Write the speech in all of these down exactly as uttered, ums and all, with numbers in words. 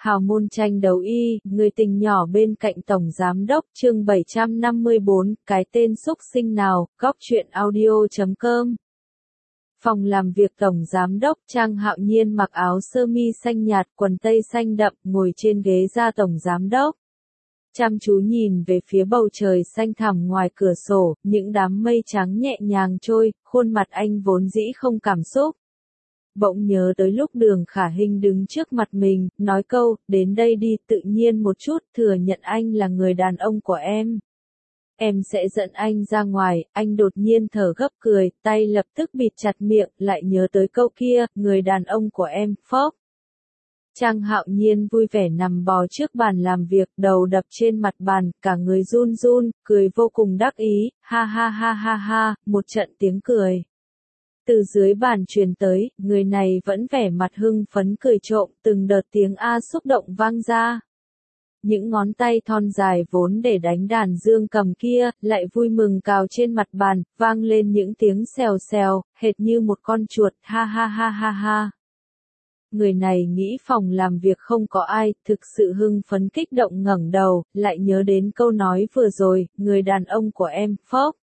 Hào môn tranh đấu y, người tình nhỏ bên cạnh tổng giám đốc, chương bảy trăm năm mươi bốn, cái tên xúc sinh nào, góc truyện audio chấm com. Phòng làm việc tổng giám đốc Trang Hạo Nhiên mặc áo sơ mi xanh nhạt, quần tây xanh đậm, ngồi trên ghế ra tổng giám đốc. Chăm chú nhìn về phía bầu trời xanh thẳm ngoài cửa sổ, những đám mây trắng nhẹ nhàng trôi, khuôn mặt anh vốn dĩ không cảm xúc. Bỗng nhớ tới lúc Đường Khả Hinh đứng trước mặt mình, nói câu, đến đây đi, tự nhiên một chút, thừa nhận anh là người đàn ông của em. Em sẽ dẫn anh ra ngoài, anh đột nhiên thở gấp cười, tay lập tức bịt chặt miệng, lại nhớ tới câu kia, người đàn ông của em, phốc. Trang Hạo Nhiên vui vẻ nằm bò trước bàn làm việc, đầu đập trên mặt bàn, cả người run run, cười vô cùng đắc ý, ha ha ha ha ha, một trận tiếng cười. Từ dưới bàn truyền tới, người này vẫn vẻ mặt hưng phấn cười trộm, từng đợt tiếng A xúc động vang ra. Những ngón tay thon dài vốn để đánh đàn dương cầm kia, lại vui mừng cào trên mặt bàn, vang lên những tiếng xèo xèo, hệt như một con chuột, ha ha ha ha ha. Người này nghĩ phòng làm việc không có ai, thực sự hưng phấn kích động ngẩng đầu, lại nhớ đến câu nói vừa rồi, người đàn ông của em, phốc.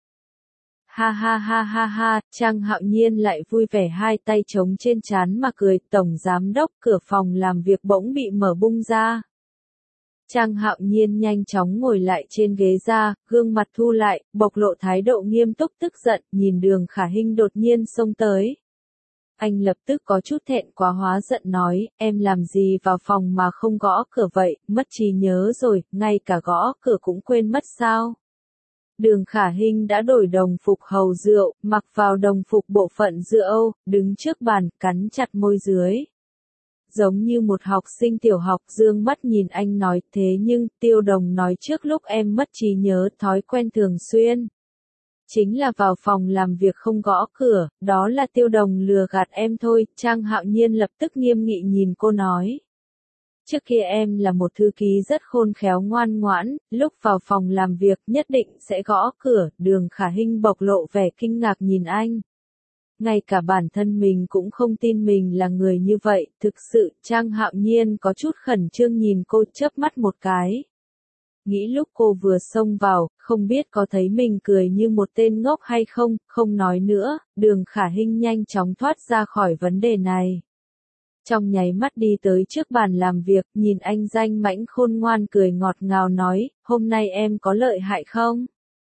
Ha ha ha ha ha, Trang Hạo Nhiên lại vui vẻ hai tay trống trên trán mà cười, tổng giám đốc, cửa phòng làm việc bỗng bị mở bung ra. Trang Hạo Nhiên nhanh chóng ngồi lại trên ghế ra, gương mặt thu lại, bộc lộ thái độ nghiêm túc tức giận, nhìn Đường Khả Hinh đột nhiên xông tới. Anh lập tức có chút thẹn quá hóa giận nói, em làm gì vào phòng mà không gõ cửa vậy, mất trí nhớ rồi, ngay cả gõ cửa cũng quên mất sao? Đường Khả Hinh đã đổi đồng phục hầu rượu, mặc vào đồng phục bộ phận rượu, đứng trước bàn, cắn chặt môi dưới. Giống như một học sinh tiểu học dương mắt nhìn anh nói, thế nhưng, Tiêu Đồng nói trước lúc em mất trí nhớ, thói quen thường xuyên. Chính là vào phòng làm việc không gõ cửa, đó là Tiêu Đồng lừa gạt em thôi, Trang Hạo Nhiên lập tức nghiêm nghị nhìn cô nói. Trước kia em là một thư ký rất khôn khéo ngoan ngoãn, lúc vào phòng làm việc nhất định sẽ gõ cửa, Đường Khả Hinh bộc lộ vẻ kinh ngạc nhìn anh. Ngay cả bản thân mình cũng không tin mình là người như vậy, thực sự, Trang Hạo Nhiên có chút khẩn trương nhìn cô chớp mắt một cái. Nghĩ lúc cô vừa xông vào, không biết có thấy mình cười như một tên ngốc hay không, không nói nữa, Đường Khả Hinh nhanh chóng thoát ra khỏi vấn đề này. Trong nháy mắt đi tới trước bàn làm việc, nhìn anh danh mãnh khôn ngoan cười ngọt ngào nói, hôm nay em có lợi hại không?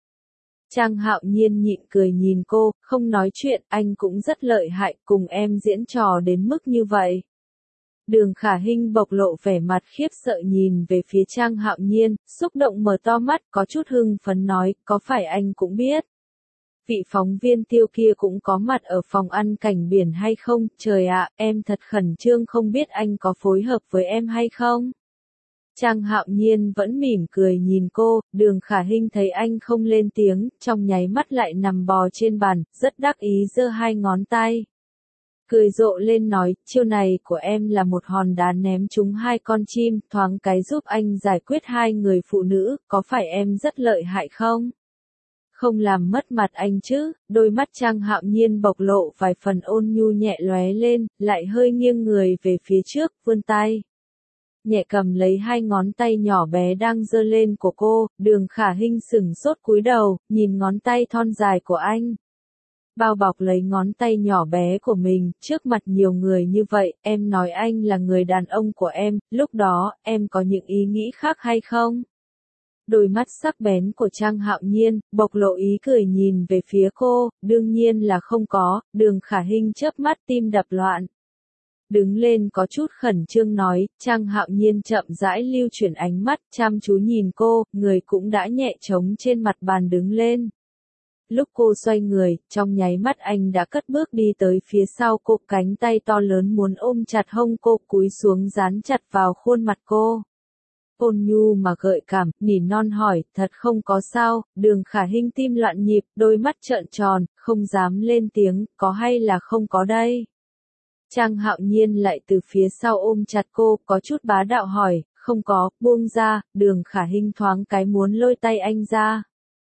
Trang Hạo Nhiên nhịn cười nhìn cô, không nói chuyện, anh cũng rất lợi hại, cùng em diễn trò đến mức như vậy. Đường Khả Hinh bộc lộ vẻ mặt khiếp sợ nhìn về phía Trang Hạo Nhiên, xúc động mở to mắt, có chút hưng phấn nói, có phải anh cũng biết? Vị phóng viên Tiêu kia cũng có mặt ở phòng ăn cảnh biển hay không, trời ạ, em thật khẩn trương không biết anh có phối hợp với em hay không? Trang Hạo Nhiên vẫn mỉm cười nhìn cô, Đường Khả Hinh thấy anh không lên tiếng, trong nháy mắt lại nằm bò trên bàn, rất đắc ý giơ hai ngón tay. Cười rộ lên nói, chiêu này của em là một hòn đá ném trúng hai con chim, thoáng cái giúp anh giải quyết hai người phụ nữ, có phải em rất lợi hại không? Không làm mất mặt anh chứ, đôi mắt Trang Hạo Nhiên bộc lộ vài phần ôn nhu nhẹ lóe lên, lại hơi nghiêng người về phía trước, vươn tay. Nhẹ cầm lấy hai ngón tay nhỏ bé đang giơ lên của cô, Đường Khả Hinh sửng sốt cúi đầu, nhìn ngón tay thon dài của anh. Bao bọc lấy ngón tay nhỏ bé của mình, trước mặt nhiều người như vậy, em nói anh là người đàn ông của em, lúc đó, em có những ý nghĩ khác hay không? Đôi mắt sắc bén của Trang Hạo Nhiên, bộc lộ ý cười nhìn về phía cô, đương nhiên là không có, Đường Khả Hinh chớp mắt tim đập loạn. Đứng lên có chút khẩn trương nói, Trang Hạo Nhiên chậm rãi lưu chuyển ánh mắt, chăm chú nhìn cô, người cũng đã nhẹ trống trên mặt bàn đứng lên. Lúc cô xoay người, trong nháy mắt anh đã cất bước đi tới phía sau cô, cánh tay to lớn muốn ôm chặt hông cô, cúi xuống dán chặt vào khuôn mặt cô. Ôn nhu mà gợi cảm, nỉ non hỏi, thật không có sao, Đường Khả Hinh tim loạn nhịp, đôi mắt trợn tròn, không dám lên tiếng, có hay là không có đây? Trang Hạo Nhiên lại từ phía sau ôm chặt cô, có chút bá đạo hỏi, không có, buông ra, Đường Khả Hinh thoáng cái muốn lôi tay anh ra.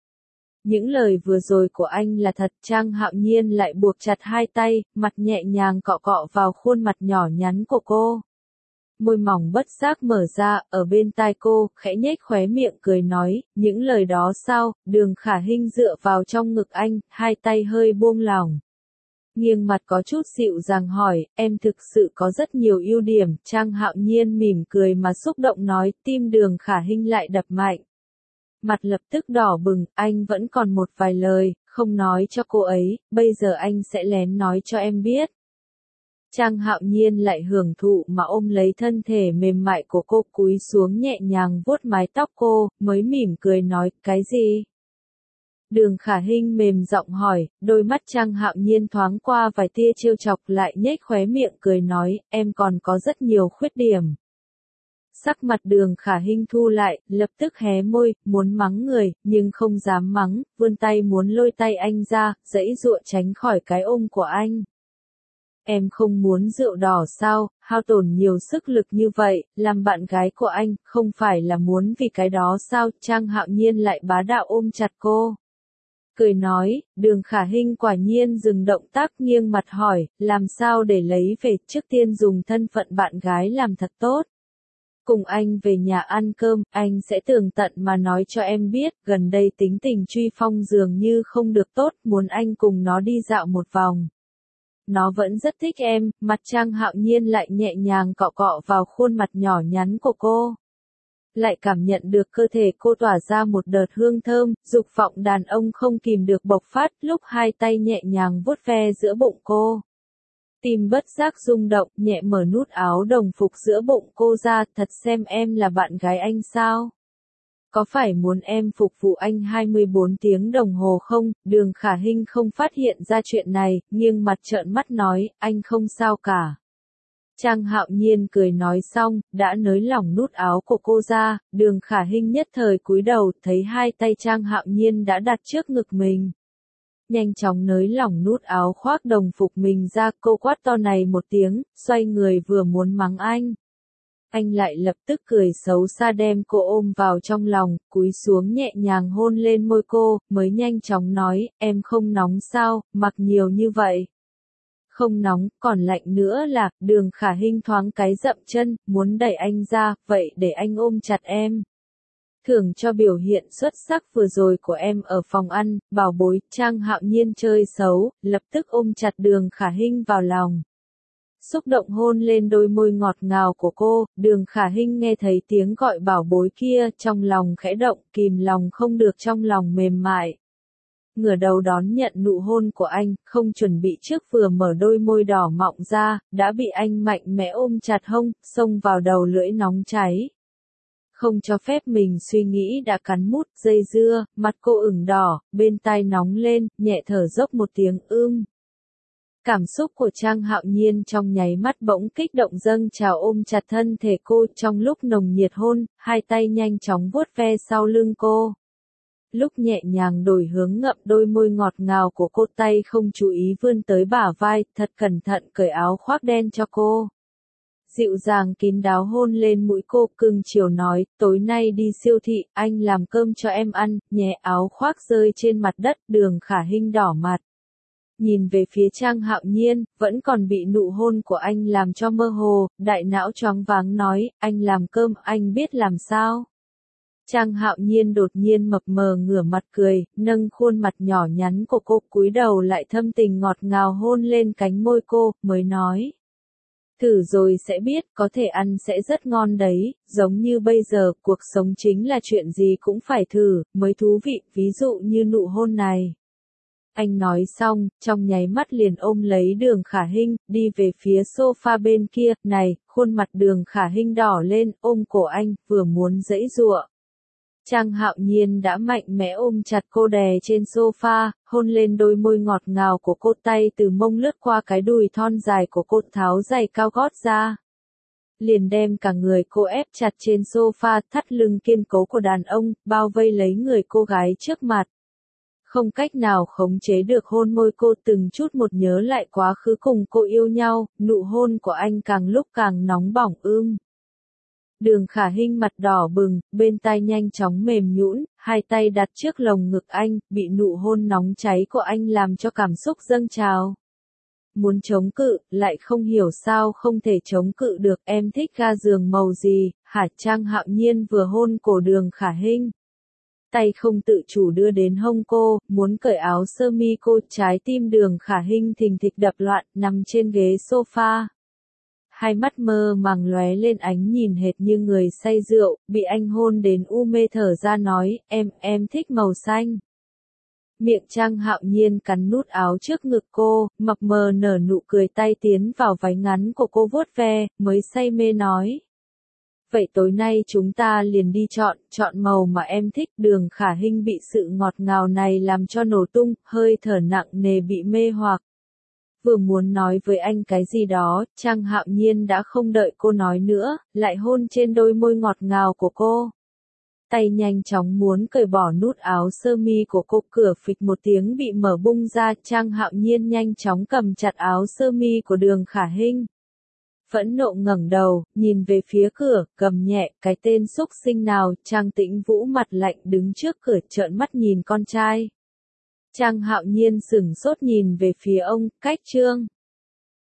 Những lời vừa rồi của anh là thật, Trang Hạo Nhiên lại buộc chặt hai tay, mặt nhẹ nhàng cọ cọ vào khuôn mặt nhỏ nhắn của cô. môi mỏng bất giác mở ra, ở bên tai cô, khẽ nhếch khóe miệng cười nói, những lời đó sao? Đường Khả Hinh dựa vào trong ngực anh, hai tay hơi buông lỏng. Nghiêng mặt có chút dịu dàng hỏi, em thực sự có rất nhiều ưu điểm, Trang Hạo Nhiên mỉm cười mà xúc động nói, tim Đường Khả Hinh lại đập mạnh. Mặt lập tức đỏ bừng, anh vẫn còn một vài lời, không nói cho cô ấy, bây giờ anh sẽ lén nói cho em biết. Trang Hạo Nhiên lại hưởng thụ mà ôm lấy thân thể mềm mại của cô, cúi xuống nhẹ nhàng vuốt mái tóc cô, mới mỉm cười nói, cái gì? Đường Khả Hinh mềm giọng hỏi, đôi mắt Trang Hạo Nhiên thoáng qua vài tia trêu chọc lại nhếch khóe miệng cười nói, em còn có rất nhiều khuyết điểm. Sắc mặt Đường Khả Hinh thu lại, lập tức hé môi, muốn mắng người, nhưng không dám mắng, vươn tay muốn lôi tay anh ra, giãy giụa tránh khỏi cái ôm của anh. Em không muốn rượu đỏ sao, hao tổn nhiều sức lực như vậy, làm bạn gái của anh, không phải là muốn vì cái đó sao? Trang Hạo Nhiên lại bá đạo ôm chặt cô. Cười nói, Đường Khả Hinh quả nhiên dừng động tác, nghiêng mặt hỏi, làm sao để lấy về, trước tiên dùng thân phận bạn gái làm thật tốt. Cùng anh về nhà ăn cơm, anh sẽ tường tận mà nói cho em biết, gần đây tính tình Truy Phong dường như không được tốt, muốn anh cùng nó đi dạo một vòng. Nó vẫn rất thích em, mặt Trang Hạo Nhiên lại nhẹ nhàng cọ cọ vào khuôn mặt nhỏ nhắn của cô. Lại cảm nhận được cơ thể cô tỏa ra một đợt hương thơm, dục vọng đàn ông không kìm được bộc phát, lúc hai tay nhẹ nhàng vuốt ve giữa bụng cô. Tim bất giác rung động, nhẹ mở nút áo đồng phục giữa bụng cô ra, thật xem em là bạn gái anh sao? Có phải muốn em phục vụ anh hai mươi bốn tiếng đồng hồ không? Đường Khả Hinh không phát hiện ra chuyện này, nghiêng mặt trợn mắt nói, anh không sao cả. Trang Hạo Nhiên cười nói xong, đã nới lỏng nút áo của cô ra, Đường Khả Hinh nhất thời cúi đầu, thấy hai tay Trang Hạo Nhiên đã đặt trước ngực mình. Nhanh chóng nới lỏng nút áo khoác đồng phục mình ra, cô quát to này một tiếng, xoay người vừa muốn mắng anh. Anh lại lập tức cười xấu xa đem cô ôm vào trong lòng, cúi xuống nhẹ nhàng hôn lên môi cô, mới nhanh chóng nói, em không nóng sao, mặc nhiều như vậy. Không nóng, còn lạnh nữa là, Đường Khả Hinh thoáng cái dậm chân, muốn đẩy anh ra, vậy để anh ôm chặt em. Thưởng cho biểu hiện xuất sắc vừa rồi của em ở phòng ăn, bảo bối, Trang Hạo Nhiên chơi xấu, lập tức ôm chặt Đường Khả Hinh vào lòng. Xúc động hôn lên đôi môi ngọt ngào của cô, Đường Khả Hinh nghe thấy tiếng gọi bảo bối kia, trong lòng khẽ động, kìm lòng không được trong lòng mềm mại. Ngửa đầu đón nhận nụ hôn của anh, không chuẩn bị trước vừa mở đôi môi đỏ mọng ra, đã bị anh mạnh mẽ ôm chặt hông, xông vào đầu lưỡi nóng cháy. Không cho phép mình suy nghĩ đã cắn mút, dây dưa, mặt cô ửng đỏ, bên tai nóng lên, nhẹ thở dốc một tiếng ưm. Cảm xúc của Trang Hạo Nhiên trong nháy mắt bỗng kích động dâng trào ôm chặt thân thể cô, trong lúc nồng nhiệt hôn, hai tay nhanh chóng vuốt ve sau lưng cô. Lúc nhẹ nhàng đổi hướng ngậm đôi môi ngọt ngào của cô, tay không chú ý vươn tới bả vai, thật cẩn thận cởi áo khoác đen cho cô. Dịu dàng kín đáo hôn lên mũi cô, cưng chiều nói, tối nay đi siêu thị, anh làm cơm cho em ăn, nhẹ. Áo khoác rơi trên mặt đất, Đường Khả Hinh đỏ mặt. Nhìn về phía Trang Hạo Nhiên, vẫn còn bị nụ hôn của anh làm cho mơ hồ, đại não choáng váng nói, anh làm cơm, anh biết làm sao? Trang Hạo Nhiên đột nhiên mập mờ ngửa mặt cười, nâng khuôn mặt nhỏ nhắn của cô, cúi đầu lại thâm tình ngọt ngào hôn lên cánh môi cô, mới nói. Thử rồi sẽ biết, có thể ăn sẽ rất ngon đấy, giống như bây giờ, cuộc sống chính là chuyện gì cũng phải thử, mới thú vị, ví dụ như nụ hôn này. Anh nói xong, trong nháy mắt liền ôm lấy Đường Khả Hinh, đi về phía sofa bên kia, này, khuôn mặt Đường Khả Hinh đỏ lên, ôm cổ anh, vừa muốn giãy giụa. Trang Hạo Nhiên đã mạnh mẽ ôm chặt cô đè trên sofa, hôn lên đôi môi ngọt ngào của cô, tay từ mông lướt qua cái đùi thon dài của cô, tháo giày cao gót ra. Liền đem cả người cô ép chặt trên sofa, thắt lưng kiên cố của đàn ông, bao vây lấy người cô gái trước mặt. Không cách nào khống chế được hôn môi cô, từng chút một nhớ lại quá khứ cùng cô yêu nhau, nụ hôn của anh càng lúc càng nóng bỏng ưm. Đường Khả Hinh mặt đỏ bừng, bên tai nhanh chóng mềm nhũn, hai tay đặt trước lồng ngực anh, bị nụ hôn nóng cháy của anh làm cho cảm xúc dâng trào. muốn chống cự, lại không hiểu sao không thể chống cự được. Em thích ga giường màu gì, hả? Trang Hạo Nhiên vừa hôn cổ Đường Khả Hinh. Tay không tự chủ đưa đến hông cô, muốn cởi áo sơ mi cô, trái tim Đường Khả Hinh thình thịch đập loạn, nằm trên ghế sofa. Hai mắt mơ màng lóe lên ánh nhìn hệt như người say rượu, bị anh hôn đến u mê thở ra nói, em, em thích màu xanh. Miệng Trang Hạo Nhiên cắn nút áo trước ngực cô, mập mờ nở nụ cười, tay tiến vào váy ngắn của cô vuốt ve, mới say mê nói. Vậy tối nay chúng ta liền đi chọn, chọn màu mà em thích. Đường Khả Hinh bị sự ngọt ngào này làm cho nổ tung, hơi thở nặng nề bị mê hoặc. Vừa muốn nói với anh cái gì đó, Trang Hạo Nhiên đã không đợi cô nói nữa, lại hôn trên đôi môi ngọt ngào của cô. Tay nhanh chóng muốn cởi bỏ nút áo sơ mi của cô, cửa phịch một tiếng bị mở bung ra, Trang Hạo Nhiên nhanh chóng cầm chặt áo sơ mi của Đường Khả Hinh. Phẫn nộ ngẩng đầu, nhìn về phía cửa, gầm nhẹ, cái tên xúc sinh nào. Trang Tĩnh Vũ mặt lạnh đứng trước cửa trợn mắt nhìn con trai. Trang Hạo Nhiên sửng sốt nhìn về phía ông, cách Trương